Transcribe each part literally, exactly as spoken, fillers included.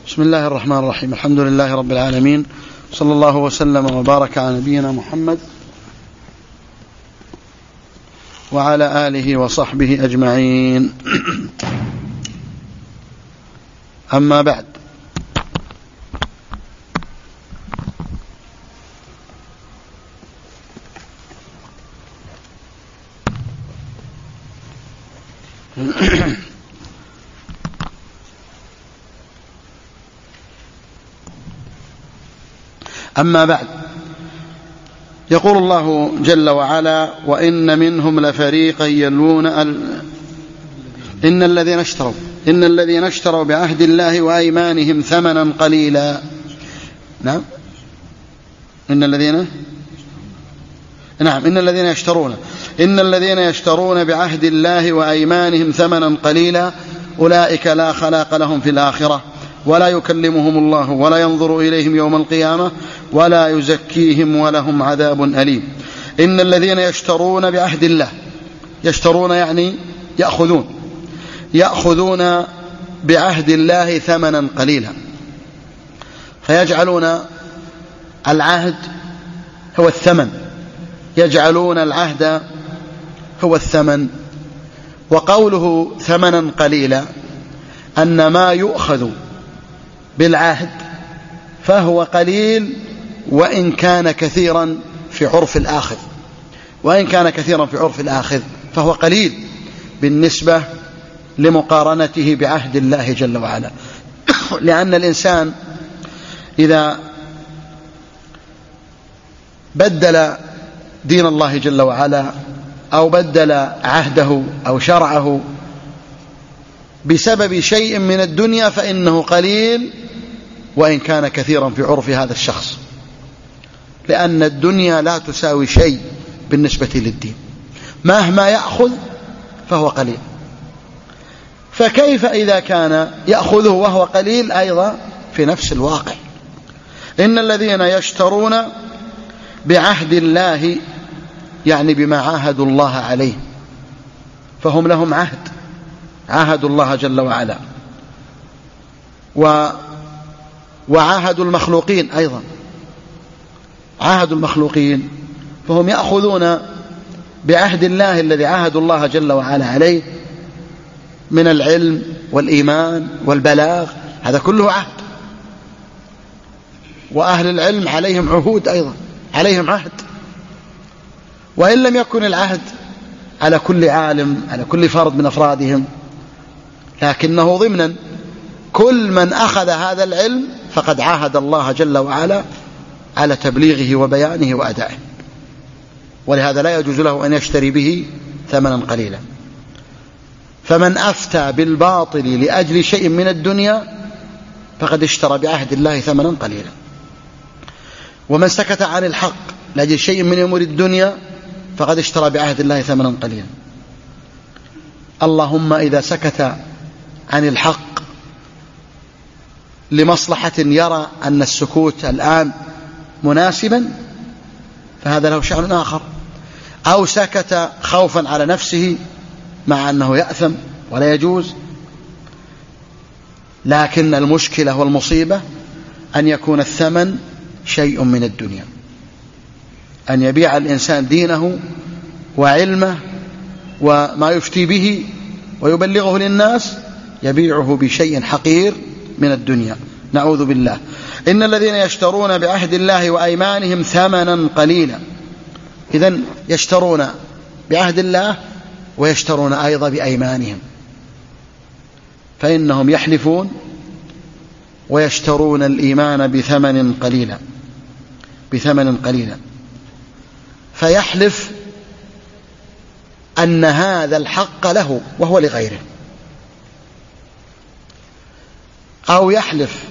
بسم الله الرحمن الرحيم. الحمد لله رب العالمين، صلى الله وسلم وبارك على نبينا محمد وعلى آله وصحبه أجمعين. أما بعد، أما بعد يقول الله جل وعلا: وإن منهم لفريقا يلوون ال... إن الذين اشتروا إن الذين اشتروا بعهد الله وأيمانهم ثمنا قليلا. نعم إن الذين نعم إن الذين يشترون إن الذين يشترون بعهد الله وأيمانهم ثمنا قليلا أولئك لا خلاق لهم في الآخرة ولا يكلمهم الله ولا ينظر إليهم يوم القيامة ولا يزكيهم ولهم عذاب أليم. إن الذين يشترون بعهد الله، يشترون يعني يأخذون يأخذون بعهد الله ثمنا قليلا، فيجعلون العهد هو الثمن، يجعلون العهد هو الثمن. وقوله ثمنا قليلا أن ما يؤخذ بالعهد فهو قليل وإن كان كثيرا في عرف الآخذ وإن كان كثيرا في عرف الآخذ فهو قليل بالنسبة لمقارنته بعهد الله جل وعلا. لأن الإنسان إذا بدل دين الله جل وعلا أو بدل عهده أو شرعه بسبب شيء من الدنيا فإنه قليل وإن كان كثيرا في عرف هذا الشخص، لأن الدنيا لا تساوي شيء بالنسبة للدين، مهما يأخذ فهو قليل. فكيف إذا كان يأخذه وهو قليل أيضا في نفس الواقع؟ إن الذين يشترون بعهد الله يعني بما عاهدوا الله عليه، فهم لهم عهد، عاهدوا الله جل وعلا، و وعاهدوا المخلوقين أيضا، عاهدوا المخلوقين، فهم يأخذون بعهد الله الذي عاهدوا الله جل وعلا عليه من العلم والإيمان والبلاغ، هذا كله عهد. وأهل العلم عليهم عهود أيضا، عليهم عهد، وإن لم يكن العهد على كل عالم على كل فرد من أفرادهم، لكنه ضمنا كل من أخذ هذا العلم فقد عاهد الله جل وعلا على تبليغه وبيانه وأدائه، ولهذا لا يجوز له أن يشتري به ثمنا قليلا. فمن أفتى بالباطل لأجل شيء من الدنيا فقد اشترى بعهد الله ثمنا قليلا، ومن سكت عن الحق لأجل شيء من أمور الدنيا فقد اشترى بعهد الله ثمنا قليلا. اللهم إذا سكت عن الحق لمصلحة يرى أن السكوت الآن مناسبا فهذا له شأن آخر، أو سكت خوفا على نفسه مع أنه يأثم ولا يجوز. لكن المشكلة والمصيبة أن يكون الثمن شيء من الدنيا، أن يبيع الإنسان دينه وعلمه وما يفتي به ويبلغه للناس، يبيعه بشيء حقير من الدنيا، نعوذ بالله. إن الذين يشترون بعهد الله وأيمانهم ثمنا قليلا، إذن يشترون بعهد الله ويشترون أيضا بأيمانهم، فإنهم يحلفون ويشترون الإيمان بثمن قليلا بثمن قليلا فيحلف أن هذا الحق له وهو لغيره، أو يحلف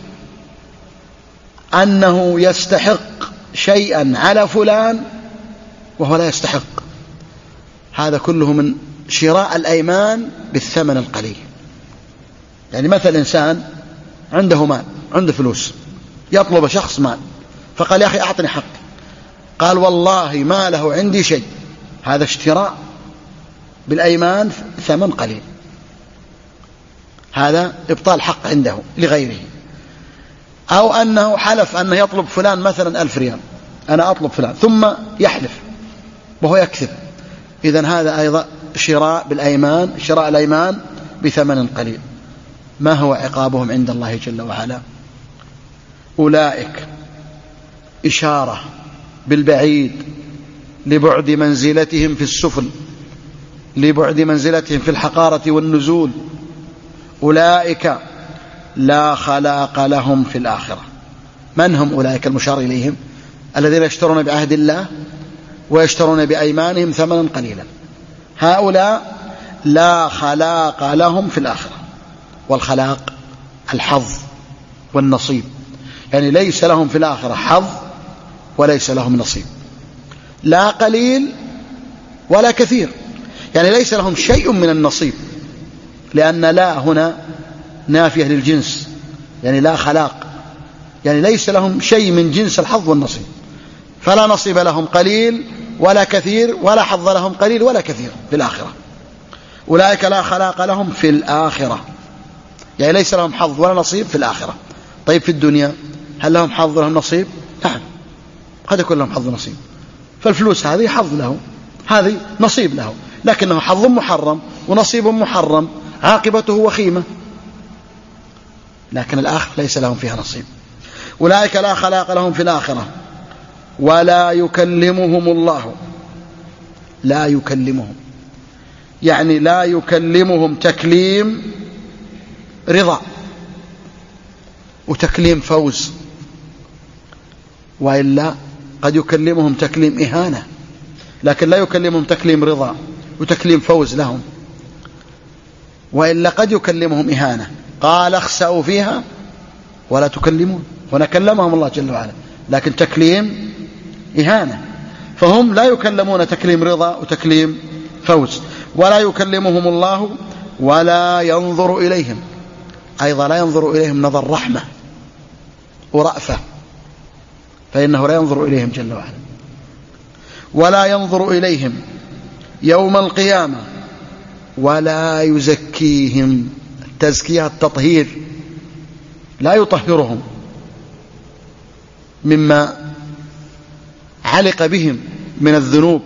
أنه يستحق شيئا على فلان وهو لا يستحق. هذا كله من شراء الأيمان بالثمن القليل. يعني مثل إنسان عنده مال، عنده فلوس، يطلب شخص مال، فقال: يا أخي أعطني حق. قال: والله ما له عندي شيء. هذا اشتراء بالأيمان ثمن قليل، هذا إبطال حق عنده لغيره. أو أنه حلف أنه يطلب فلان مثلا ألف ريال، أنا أطلب فلان، ثم يحلف وهو يكذب، إذن هذا أيضا شراء بالأيمان، شراء الأيمان بثمن قليل. ما هو عقابهم عند الله جل وعلا؟ أولئك إشارة بالبعيد لبعد منزلتهم في السفل، لبعد منزلتهم في الحقارة والنزول. أولئك لا خلاق لهم في الآخرة. من هم أولئك المشار إليهم؟ الذين يشترون بعهد الله ويشترون بأيمانهم ثمنا قليلا. هؤلاء لا خلاق لهم في الآخرة. والخلاق الحظ والنصيب، يعني ليس لهم في الآخرة حظ وليس لهم نصيب، لا قليل ولا كثير، يعني ليس لهم شيء من النصيب، لأن لا هنا نافية للجنس، يعني لا خلاق، يعني ليس لهم شيء من جنس الحظ والنصيب، فلا نصيب لهم قليل ولا كثير، ولا حظ لهم قليل ولا كثير في الآخرة. أولئك لا خلاق لهم في الآخرة، يعني ليس لهم حظ ولا نصيب في الآخرة. طيب في الدنيا هل لهم حظ ولهم نصيب؟ نعم، قد يكون لهم حظ ونصيب، فالفلوس هذه حظ له، هذه نصيب له، لكنه حظ محرم ونصيب محرم، عاقبته وخيمة. لكن الآخر ليس لهم فيها نصيب. أولئك لا خلاق لهم في الآخرة ولا يكلمهم الله. لا يكلمهم يعني لا يكلمهم تكليم رضا وتكليم فوز، وإلا قد يكلمهم تكليم إهانة، لكن لا يكلمهم تكليم رضا وتكليم فوز لهم، وإلا قد يكلمهم إهانة. قال اخسأوا فيها ولا تكلمون، ونكلمهم الله جل وعلا، لكن تكليم إهانة، فهم لا يكلمون تكليم رضا وتكليم فوز. ولا يكلمهم الله ولا ينظر إليهم، أيضا لا ينظر إليهم نظر رحمة ورأفة، فإنه لا ينظر إليهم جل وعلا. ولا ينظر إليهم يوم القيامة ولا يزكيهم. التزكية التطهير، لا يطهرهم مما علق بهم من الذنوب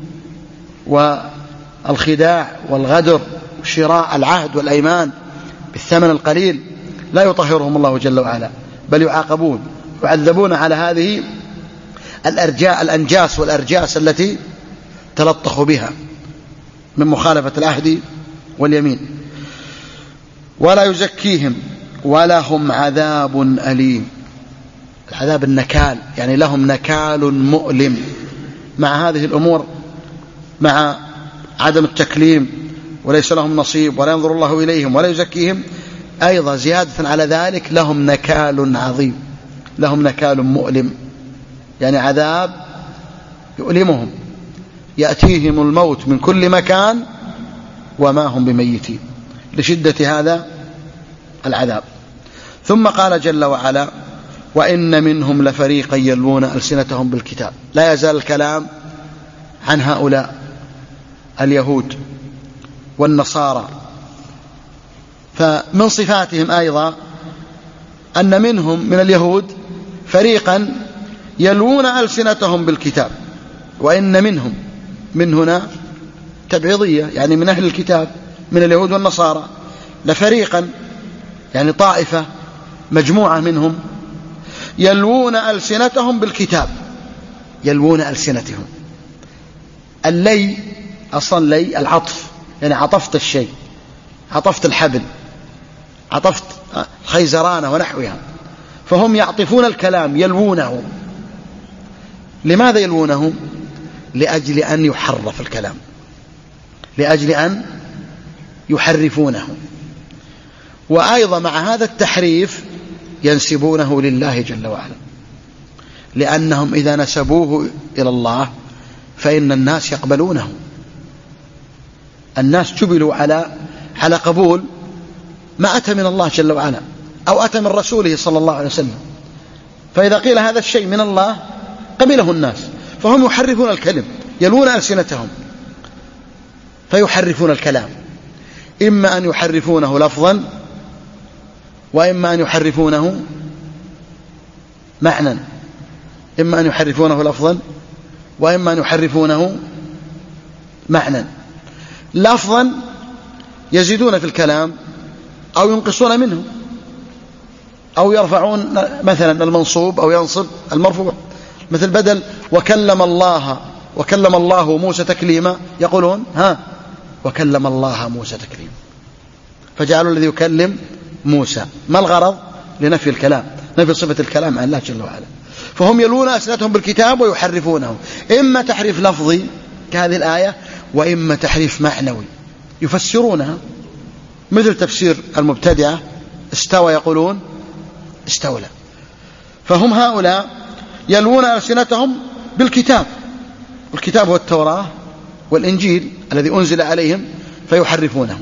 والخداع والغدر وشراء العهد والأيمان بالثمن القليل، لا يطهرهم الله جل وعلا، بل يعاقبون يعذبون على هذه الأرجاء الأنجاس والأرجاس التي تلطخوا بها من مخالفة العهد واليمين. ولا يزكيهم ولهم عذاب أليم. العذاب النكال، يعني لهم نكال مؤلم مع هذه الأمور، مع عدم التكليم وليس لهم نصيب ولا ينظر الله إليهم ولا يزكيهم، أيضا زيادة على ذلك لهم نكال عظيم، لهم نكال مؤلم، يعني عذاب يؤلمهم، يأتيهم الموت من كل مكان وما هم بميتين لشدة هذا العذاب. ثم قال جل وعلا: وإن منهم لفريقا يلوون ألسنتهم بالكتاب. لا يزال الكلام عن هؤلاء اليهود والنصارى، فمن صفاتهم أيضا أن منهم من اليهود فريقا يلوون ألسنتهم بالكتاب. وإن منهم، من هنا تبعيضية، يعني من أهل الكتاب من اليهود والنصارى، لفريقا يعني طائفة مجموعة منهم يلوون ألسنتهم بالكتاب. يلوون ألسنتهم، اللي أصلا لي العطف، يعني عطفت الشيء، عطفت الحبل، عطفت خيزرانة ونحوها، فهم يعطفون الكلام يلوونه. لماذا يلوونه؟ لأجل أن يحرف الكلام، لأجل أن يحرفونه، وأيضا مع هذا التحريف ينسبونه لله جل وعلا، لأنهم إذا نسبوه إلى الله فإن الناس يقبلونه. الناس جبلوا على على قبول ما أتى من الله جل وعلا أو أتى من رسوله صلى الله عليه وسلم، فإذا قيل هذا الشيء من الله قبله الناس، فهم يحرفون الكلم، يلوون ألسنتهم فيحرفون الكلام، إما أن يحرفونه لفظا وإما أن يحرفونه معنى، إما أن يحرفونه لفظا وإما أن يحرفونه معنى. لفظا يزيدون في الكلام أو ينقصون منه، أو يرفعون مثلا المنصوب أو ينصب المرفوع، مثل بدل وكلم الله وكلم الله موسى تكليما، يقولون ها وكلم الله موسى تكليما، فجعلوا الذي يكلم موسى. ما الغرض؟ لنفي الكلام، نفي صفة الكلام عن الله جل وعلا. فهم يلون ألسنتهم بالكتاب ويحرفونه، إما تحريف لفظي كهذه الآية، وإما تحريف معنوي يفسرونها، مثل تفسير المبتدعة استوى يقولون استولى. فهم هؤلاء يلون ألسنتهم بالكتاب، والكتاب هو التوراة والإنجيل الذي أنزل عليهم، فيحرفونه.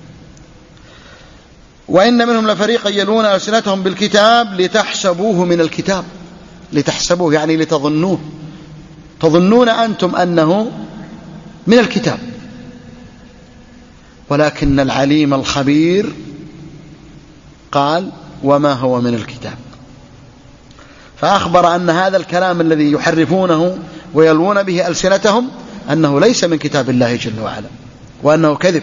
وإن منهم لفريقا يلون ألسنتهم بالكتاب لتحسبوه من الكتاب. لتحسبوه يعني لتظنوه، تظنون أنتم أنه من الكتاب، ولكن العليم الخبير قال وما هو من الكتاب. فأخبر أن هذا الكلام الذي يحرفونه ويلوون به ألسنتهم أنه ليس من كتاب الله جل وعلا، وأنه كذب.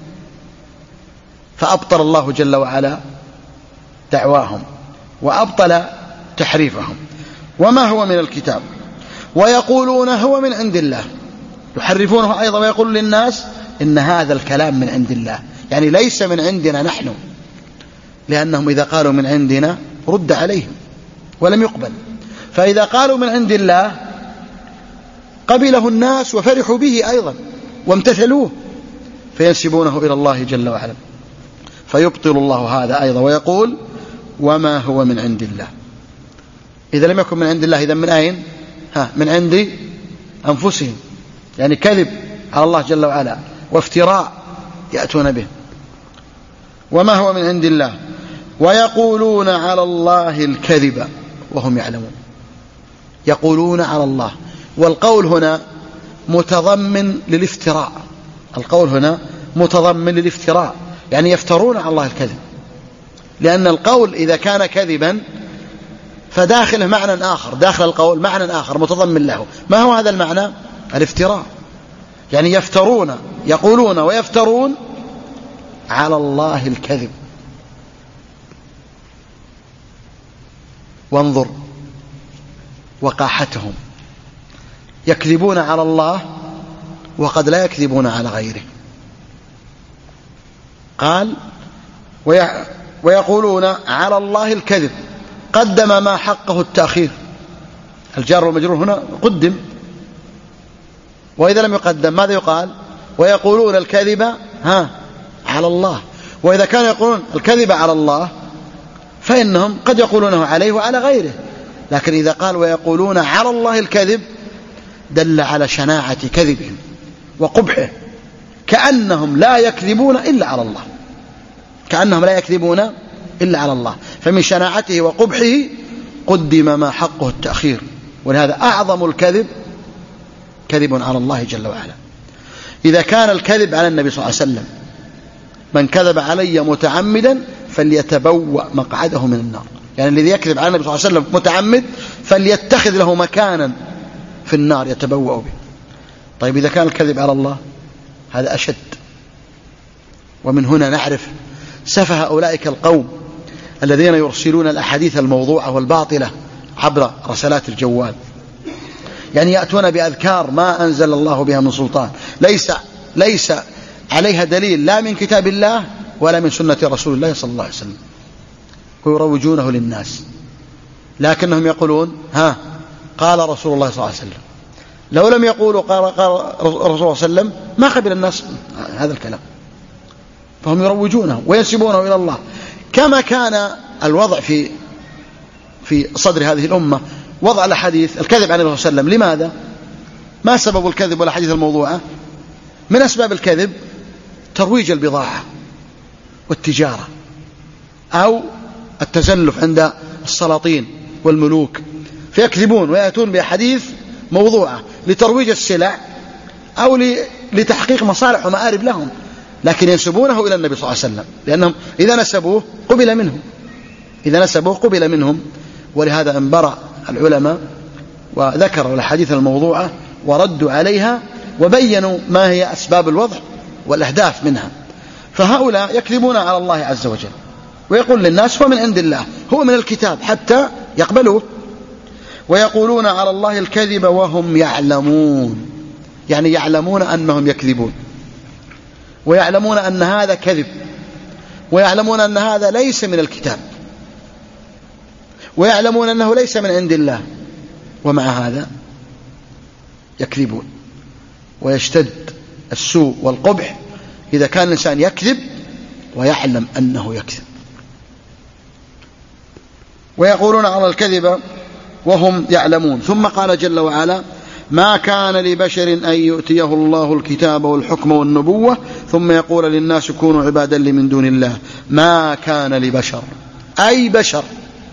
فأبطل الله جل وعلا دعواهم وأبطل تحريفهم. وما هو من الكتاب، ويقولون هو من عند الله، يحرفونه أيضا ويقول للناس إن هذا الكلام من عند الله، يعني ليس من عندنا نحن، لأنهم إذا قالوا من عندنا رد عليهم ولم يقبل. فإذا قالوا من عند الله قبله الناس وفرحوا به أيضا وامتثلوه، فينسبونه إلى الله جل وعلا. فيبطل الله هذا أيضا ويقول وما هو من عند الله. إذا لم يكن من عند الله إذا من أين؟ ها من عند أنفسهم، يعني كذب على الله جل وعلا وافتراء يأتون به. وما هو من عند الله ويقولون على الله الكذب وهم يعلمون. يقولون على الله، والقول هنا متضمن للافتراء، القول هنا متضمن للافتراء، يعني يفترون على الله الكذب، لأن القول إذا كان كذبا فداخله معنى آخر، داخل القول معنى آخر متضمن له. ما هو هذا المعنى؟ الافتراء، يعني يفترون، يقولون ويفترون على الله الكذب. وانظر وقاحتهم، يكذبون على الله وقد لا يكذبون على غيره. قال ويقولون على الله الكذب، قدم ما حقه التأخير، الجار والمجرور هنا قدم، وإذا لم يقدم ماذا يقال؟ ويقولون الكذب ها على الله. وإذا كانوا يقولون الكذب على الله فإنهم قد يقولونه عليه وعلى غيره، لكن إذا قال ويقولون على الله الكذب دل على شناعة كذبهم وقبحه، كأنهم لا يكذبون إلا على الله، كأنهم لا يكذبون إلا على الله. فمن شناعته وقبحه قدم ما حقه التأخير، ولهذا أعظم الكذب كذب على الله جل وعلا. إذا كان الكذب على النبي صلى الله عليه وسلم، من كذب علي متعمدا فليتبوأ مقعده من النار، يعني الذي يكذب على النبي صلى الله عليه وسلم متعمد فليتخذ له مكانا في النار يتبوأ به. طيب إذا كان الكذب على الله هذا أشد. ومن هنا نعرف سفه أولئك القوم الذين يرسلون الأحاديث الموضوعة والباطلة عبر رسالات الجوال، يعني يأتون بأذكار ما أنزل الله بها من سلطان، ليس ليس عليها دليل لا من كتاب الله ولا من سنة رسول الله صلى الله عليه وسلم، ويروجونه للناس، لكنهم يقولون ها قال رسول الله صلى الله عليه وسلم. لو لم يقولوا قال, قال رسول الله صلى الله عليه وسلم ما قبل الناس هذا الكلام، فهم يروجونه وينسبونه إلى الله. كما كان الوضع في في صدر هذه الأمة وضع الحديث الكذب عن النبي صلى الله عليه وسلم. لماذا؟ ما سبب الكذب والحديث الموضوعة؟ من أسباب الكذب ترويج البضاعة والتجارة، أو التزلف عند السلاطين والملوك، فيكذبون ويأتون بحديث موضوعة لترويج السلع أو لتحقيق مصالح ومآرب لهم، لكن ينسبونه إلى النبي صلى الله عليه وسلم، لأنهم إذا نسبوه قبل منهم، إذا نسبوه قبل منهم. ولهذا انبرأ العلماء وذكروا الحديث الموضوعة وردوا عليها وبينوا ما هي أسباب الوضع والأهداف منها. فهؤلاء يكذبون على الله عز وجل ويقول للناس هو من عند الله، هو من الكتاب حتى يقبلوه، ويقولون على الله الكذب وهم يعلمون، يعني يعلمون أنهم يكذبون، ويعلمون أن هذا كذب، ويعلمون أن هذا ليس من الكتاب، ويعلمون أنه ليس من عند الله، ومع هذا يكذبون. ويشتد السوء والقبح إذا كان الإنسان يكذب ويعلم أنه يكذب. ويقولون على الكذب وهم يعلمون. ثم قال جل وعلا: ما كان لبشر أن يؤتيه الله الكتاب والحكم والنبوة ثم يقول للناس كونوا عبادا لي من دون الله. ما كان لبشر، أي بشر،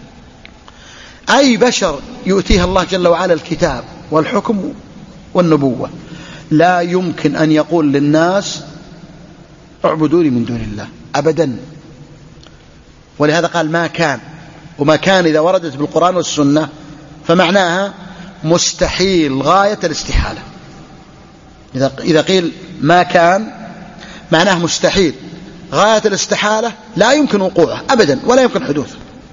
أي بشر يؤتيه الله جل وعلا الكتاب والحكم والنبوة، لا يمكن أن يقول للناس اعبدوني من دون الله أبدا. ولهذا قال ما كان، وما كان إذا وردت بالقرآن والسنة فمعناها مستحيل غاية الاستحالة. إذا قيل ما كان معناه مستحيل غاية الاستحالة، لا يمكن وقوعه أبدا ولا يمكن حدوثه.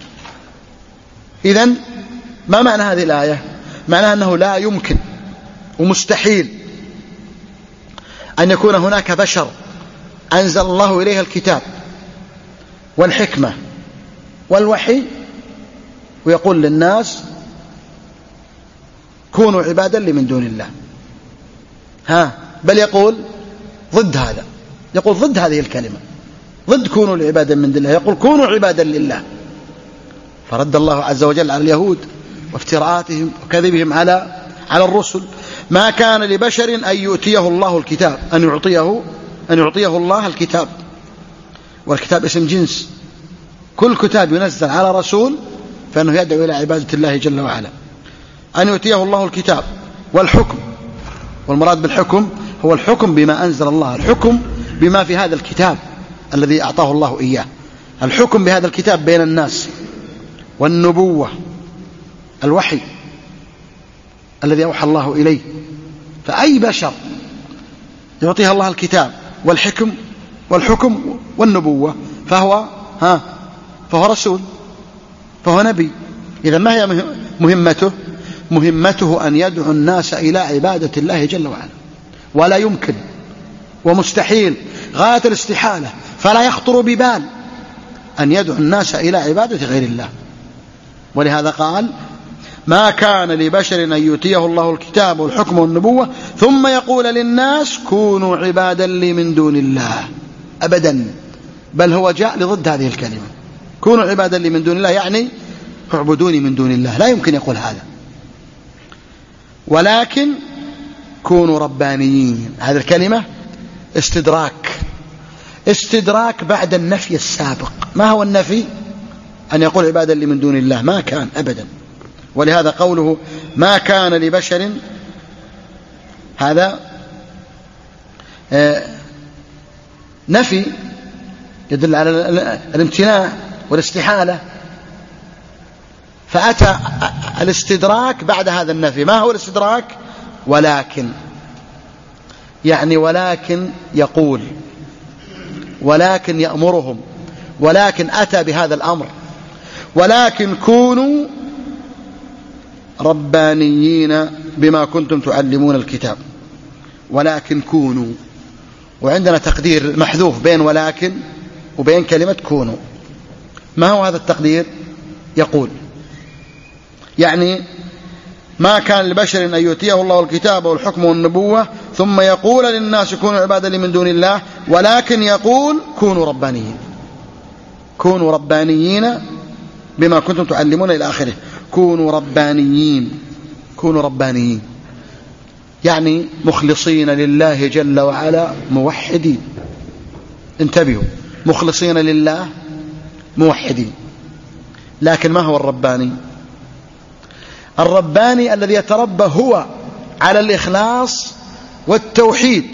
إذن ما معنى هذه الآية؟ معناها أنه لا يمكن ومستحيل أن يكون هناك بشر أنزل الله إليه الكتاب والحكمة والوحي ويقول للناس كونوا عبادا لي من دون الله. ها بل يقول ضد هذا، يقول ضد هذه الكلمة، ضد كونوا عبادا من دون الله، يقول كونوا عبادا لله. فرد الله عز وجل على اليهود وافتراءاتهم وكذبهم على على الرسل. ما كان لبشر أن يؤتيه الله الكتاب، أن يعطيه أن يعطيه الله الكتاب، والكتاب اسم جنس، كل كتاب ينزل على رسول فإنه يدعو إلى عبادة الله جل وعلا. أن يؤتيه الله الكتاب والحكم، والمراد بالحكم هو الحكم بما أنزل الله، الحكم بما في هذا الكتاب الذي أعطاه الله إياه، الحكم بهذا الكتاب بين الناس، والنبوة الوحي الذي أوحى الله إليه. فأي بشر يعطيها الله الكتاب والحكم والحكم والنبوة فهو ها فهو رسول، فهو نبي. إذا ما هي مهمته؟ مهمته أن يدعو الناس إلى عبادة الله جل وعلا، ولا يمكن ومستحيل غاية الاستحالة، فلا يخطر ببال أن يدعو الناس إلى عبادة غير الله. ولهذا قال ما كان لبشر أن يؤتيه الله الكتاب والحكم والنبوة ثم يقول للناس كونوا عبادا لي من دون الله أبدا، بل هو جاء لضد هذه الكلمة، كونوا عبادا لي من دون الله يعني اعبدوني من دون الله، لا يمكن يقول هذا. ولكن كونوا ربانيين، هذه الكلمة استدراك، استدراك بعد النفي السابق. ما هو النفي؟ أن يقول عبادا لي من دون الله، ما كان أبدا. ولهذا قوله ما كان لبشر هذا نفي يدل على الامتناع والاستحالة، فأتى الاستدراك بعد هذا النفي. ما هو الاستدراك؟ ولكن، يعني ولكن يقول، ولكن يأمرهم، ولكن أتى بهذا الأمر، ولكن كونوا ربانيين بما كنتم تعلمون الكتاب، ولكن كونوا. وعندنا تقدير محذوف بين ولكن وبين كلمة كونوا. ما هو هذا التقدير؟ يقول يعني ما كان لبشر أن يؤتيه الله الكتاب والحكم والنبوة ثم يقول للناس كونوا عبادا لي من دون الله، ولكن يقول كونوا ربانيين، كونوا ربانيين بما كنتم تعلمون إلى آخره. كونوا ربانيين، كونوا ربانيين يعني مخلصين لله جل وعلا موحدين. انتبهوا، مخلصين لله موحدين. لكن ما هو الرباني؟ الرباني الذي يتربى هو على الإخلاص والتوحيد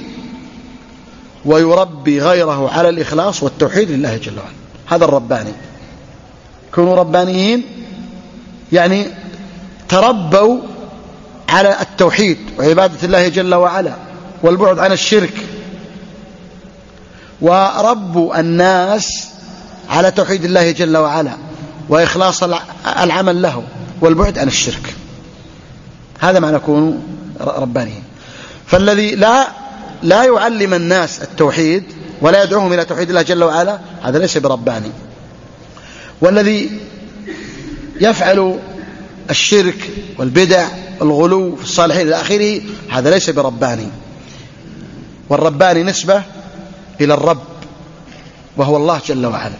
ويربي غيره على الإخلاص والتوحيد لله جل وعلا، هذا الرباني. كونوا ربانيين يعني تربوا على التوحيد وعبادة الله جل وعلا والبعد عن الشرك، وربوا الناس على توحيد الله جل وعلا وإخلاص العمل له والبعد عن الشرك. هذا ما نكون ربانيين. فالذي لا لا يعلم الناس التوحيد ولا يدعوهم إلى توحيد الله جل وعلا هذا ليس برباني. والذي يفعل الشرك والبدع والغلو في الصالحين إلى آخره هذا ليس برباني. والرباني نسبة إلى الرب وهو الله جل وعلا.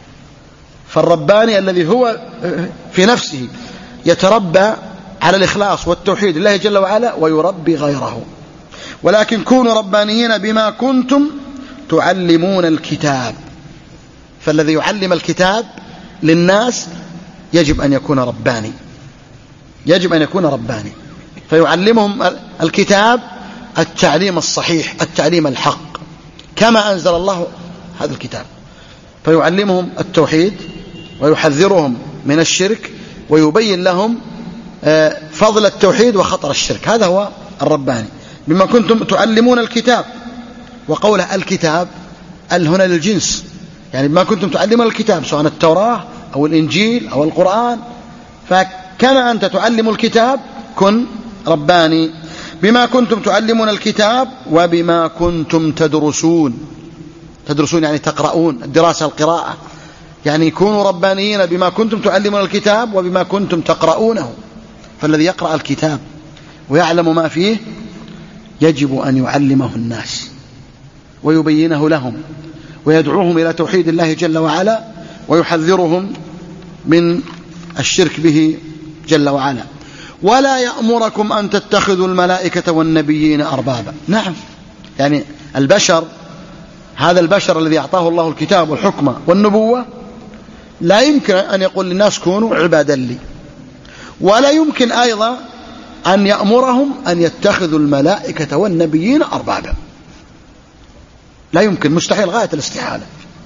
فالرباني الذي هو في نفسه يتربى على الإخلاص والتوحيد لله جل وعلا ويربي غيره. ولكن كونوا ربانيين بما كنتم تعلمون الكتاب. فالذي يعلم الكتاب للناس يجب أن يكون رباني، يجب أن يكون رباني، فيعلمهم الكتاب التعليم الصحيح، التعليم الحق كما أنزل الله هذا الكتاب، فيعلمهم التوحيد ويحذرهم من الشرك ويبين لهم فضل التوحيد وخطر الشرك. هذا هو الرباني. بما كنتم تعلمون الكتاب، وقوله الكتاب ال هنا للجنس، يعني بما كنتم تعلمون الكتاب سواء التوراة أو الإنجيل أو القرآن، فكما أنت تعلم الكتاب كن رباني. بما كنتم تعلمون الكتاب وبما كنتم تدرسون. تدرسون يعني تقرؤون، الدراسة القراءة، يعني كونوا ربانيين بما كنتم تعلمون الكتاب وبما كنتم تقرؤونه. فالذي يقرأ الكتاب ويعلم ما فيه يجب أن يعلمه الناس ويبينه لهم ويدعوهم إلى توحيد الله جل وعلا ويحذرهم من الشرك به جل وعلا. ولا يأمركم أن تتخذوا الملائكة والنبيين أربابا. نعم، يعني البشر، هذا البشر الذي أعطاه الله الكتاب والحكمة والنبوة لا يمكن أن يقول للناس كونوا عبادا لي، ولا يمكن أيضا أن يأمرهم أن يتخذوا الملائكة والنبيين أربابا. لا يمكن، مستحيل، غاية الاستحالة.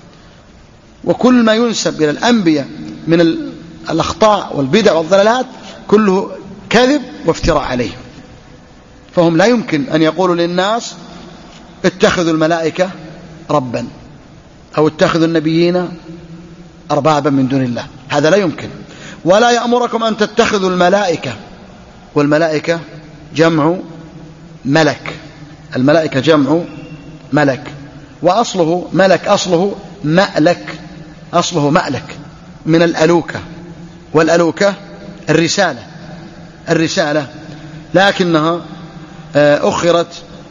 وكل ما ينسب إلى الأنبياء من الأخطاء والبدع والضلالات كله كذب وافتراء عليهم. فهم لا يمكن أن يقولوا للناس اتخذوا الملائكة ربا أو اتخذوا النبيين أربابا من دون الله، هذا لا يمكن. ولا يأمركم أن تتخذوا الملائكة، والملائكة جمع ملك، الملائكة جمع ملك، وأصله ملك، أصله مألك، أصله مألك من الألوكة، والألوكة الرسالة، الرسالة، لكنها أخرت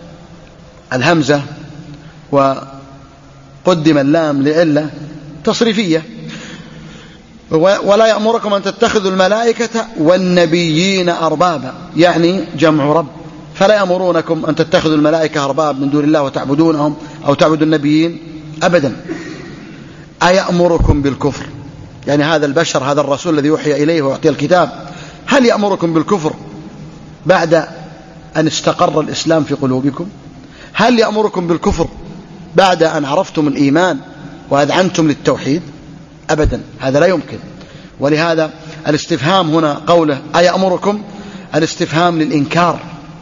الهمزة وقدم اللام لعلة تصريفية. ولا يأمركم أن تتخذوا الملائكة والنبيين أربابا، يعني جمع رب. فلا يأمرونكم أن تتخذوا الملائكة أرباب من دون الله وتعبدونهم أو تعبدوا النبيين أبدا. أيأمركم بالكفر، يعني هذا البشر، هذا الرسول الذي يوحي إليه ويعطي الكتاب، هل يأمركم بالكفر بعد أن استقر الإسلام في قلوبكم؟ هل يأمركم بالكفر بعد أن عرفتم الإيمان وأذعنتم للتوحيد؟ أبدا، هذا لا يمكن. ولهذا الاستفهام هنا قوله أيأمركم، الاستفهام للإنكار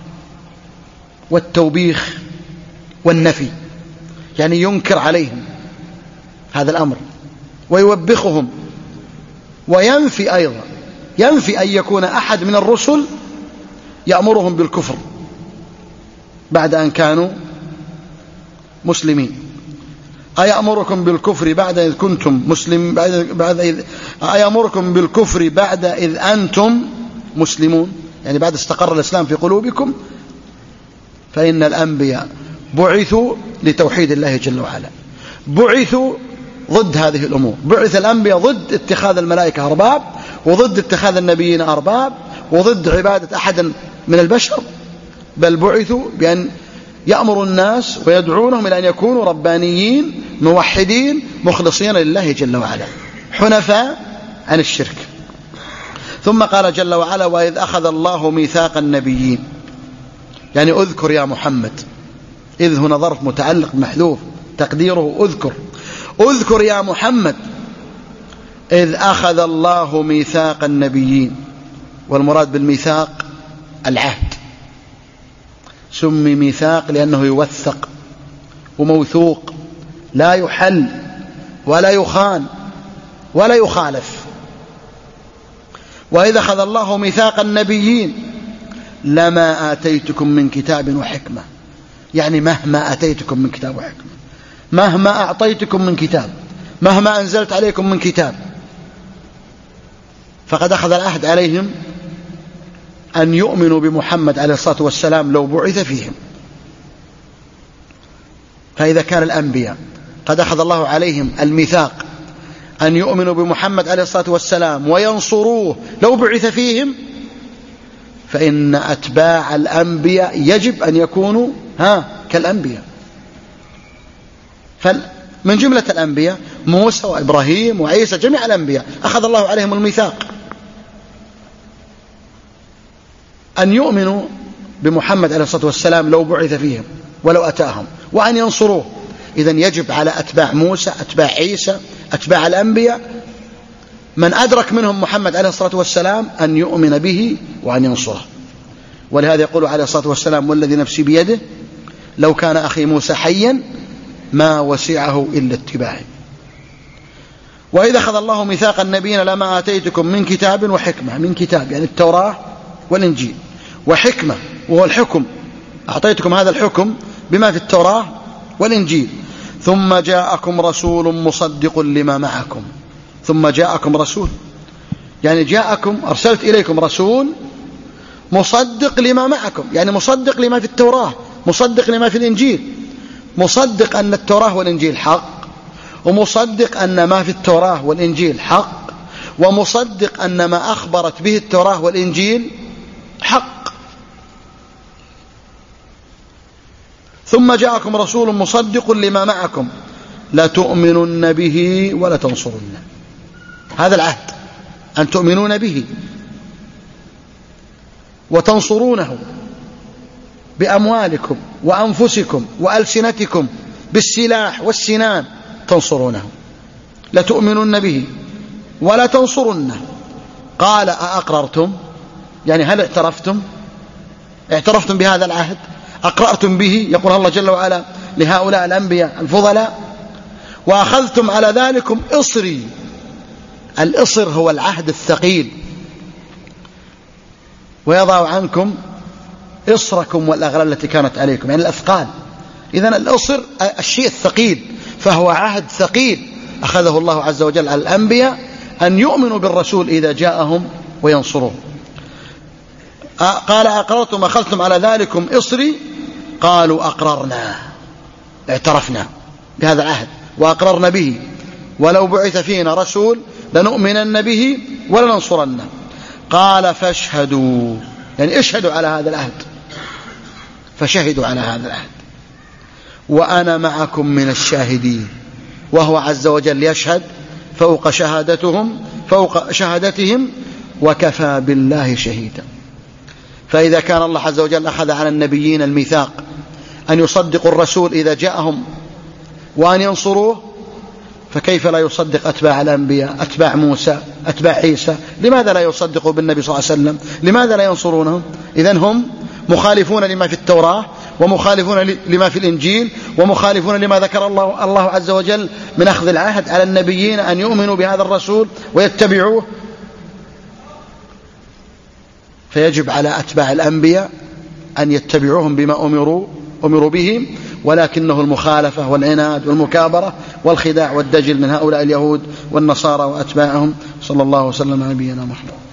والتوبيخ والنفي، يعني ينكر عليهم هذا الأمر ويوبخهم، وينفي أيضا، ينفي أن يكون أحد من الرسل يأمرهم بالكفر بعد أن كانوا مسلمين. أيأمركم بالكفر بعد إذ كنتم مسلمين، بعد, بعد إذ أيأمركم بالكفر بعد إذ أنتم مسلمون، يعني بعد استقر الإسلام في قلوبكم. فإن الأنبياء بعثوا لتوحيد الله جل وعلا، بعثوا ضد هذه الأمور. بعث الأنبياء ضد اتخاذ الملائكة أرباب، وضد اتخاذ النبيين أرباب، وضد عبادة أحد من البشر، بل بعثوا بأن يأمر الناس ويدعونهم إلى أن يكونوا ربانيين موحدين مخلصين لله جل وعلا حنفاء عن الشرك. ثم قال جل وعلا وإذ أخذ الله ميثاق النبيين، يعني أذكر يا محمد. إذ هنا ظرف متعلق محذوف تقديره أذكر، أذكر يا محمد إذ أخذ الله ميثاق النبيين، والمراد بالميثاق العهد، سمي ميثاق لأنه يوثق وموثوق، لا يحل ولا يخان ولا يخالف. وإذا أخذ الله ميثاق النبيين لما آتيتكم من كتاب وحكمة، يعني مهما آتيتكم من كتاب وحكمة، مهما أعطيتكم من كتاب، مهما أنزلت عليكم من كتاب، فقد أخذ العهد عليهم أن يؤمنوا بمحمد عليه الصلاة والسلام لو بعث فيهم. فإذا كان الأنبياء قد أخذ الله عليهم الميثاق أن يؤمنوا بمحمد عليه الصلاة والسلام وينصروه لو بعث فيهم، فإن أتباع الأنبياء يجب أن يكونوا ها كالأنبياء. فمن جملة الأنبياء موسى وإبراهيم وعيسى، جميع الأنبياء أخذ الله عليهم الميثاق أن يؤمنوا بمحمد عليه الصلاة والسلام لو بعث فيهم ولو أتاهم، وأن ينصروه. إذن يجب على أتباع موسى، أتباع عيسى، أتباع الأنبياء، من أدرك منهم محمد عليه الصلاة والسلام أن يؤمن به وأن ينصره. ولهذا يقول عليه الصلاة والسلام: والذي نفسي بيده لو كان أخي موسى حيا ما وسعه إلا اتباعي. وإذا أخذ الله ميثاق النبيين لما آتيتكم من كتاب وحكمة، من كتاب يعني التوراة والإنجيل، وحكمة وهو الحكم، أعطيتكم هذا الحكم بما في التوراة والإنجيل، ثم جاءكم رسول مصدق لما معكم. ثم جاءكم رسول يعني جاءكم، أرسلت إليكم رسول مصدق لما معكم، يعني مصدق لما في التوراة، مصدق لما في الإنجيل، مصدق أن التوراة والإنجيل حق، ومصدق أن ما في التوراة والإنجيل حق، ومصدق أن ما أخبرت به التوراة والإنجيل حق. ثم جاءكم رسول مصدق لما معكم لتؤمنن به ولتنصرنه. هذا العهد، أن تؤمنون به وتنصرونه بأموالكم وأنفسكم وألسنتكم، بالسلاح والسنان تنصرونه. لتؤمنن به ولا تنصرنه. قال: أأقررتم؟ يعني هل اعترفتم؟ اعترفتم بهذا العهد؟ أقرأتم به؟ يقول الله جل وعلا لهؤلاء الأنبياء الفضلاء: وأخذتم على ذلكم إصري. الإصر هو العهد الثقيل، ويضع عنكم إصركم والأغلال التي كانت عليكم، يعني الأثقال. إذن الإصر الشيء الثقيل، فهو عهد ثقيل أخذه الله عز وجل على الأنبياء أن يؤمنوا بالرسول إذا جاءهم وينصروه. قال: أقررتم أخذتم على ذلكم إصري؟ قالوا: أقررنا، اعترفنا بهذا العهد وأقررنا به، ولو بعث فينا رسول لنؤمنن به ولننصرنه. قال: فاشهدوا، يعني اشهدوا على هذا العهد. فشهدوا على هذا العهد وأنا معكم من الشاهدين. وهو عز وجل يشهد فوق شهادتهم فوق شهادتهم وكفى بالله شهيدا. فإذا كان الله عز وجل أخذ على النبيين الميثاق أن يصدقوا الرسول إذا جاءهم وأن ينصروه، فكيف لا يصدق أتباع الأنبياء، أتباع موسى، أتباع عيسى؟ لماذا لا يصدقوا بالنبي صلى الله عليه وسلم؟ لماذا لا ينصرونهم؟ إذن هم مخالفون لما في التوراة، ومخالفون لما في الإنجيل، ومخالفون لما ذكر الله, الله عز وجل من أخذ العهد على النبيين أن يؤمنوا بهذا الرسول ويتبعوه. فيجب على أتباع الأنبياء أن يتبعوهم بما أمروا أمروا به، ولكنه المخالفة والعناد والمكابرة والخداع والدجل من هؤلاء اليهود والنصارى وأتباعهم. صلى الله وسلم على نبينا محمد.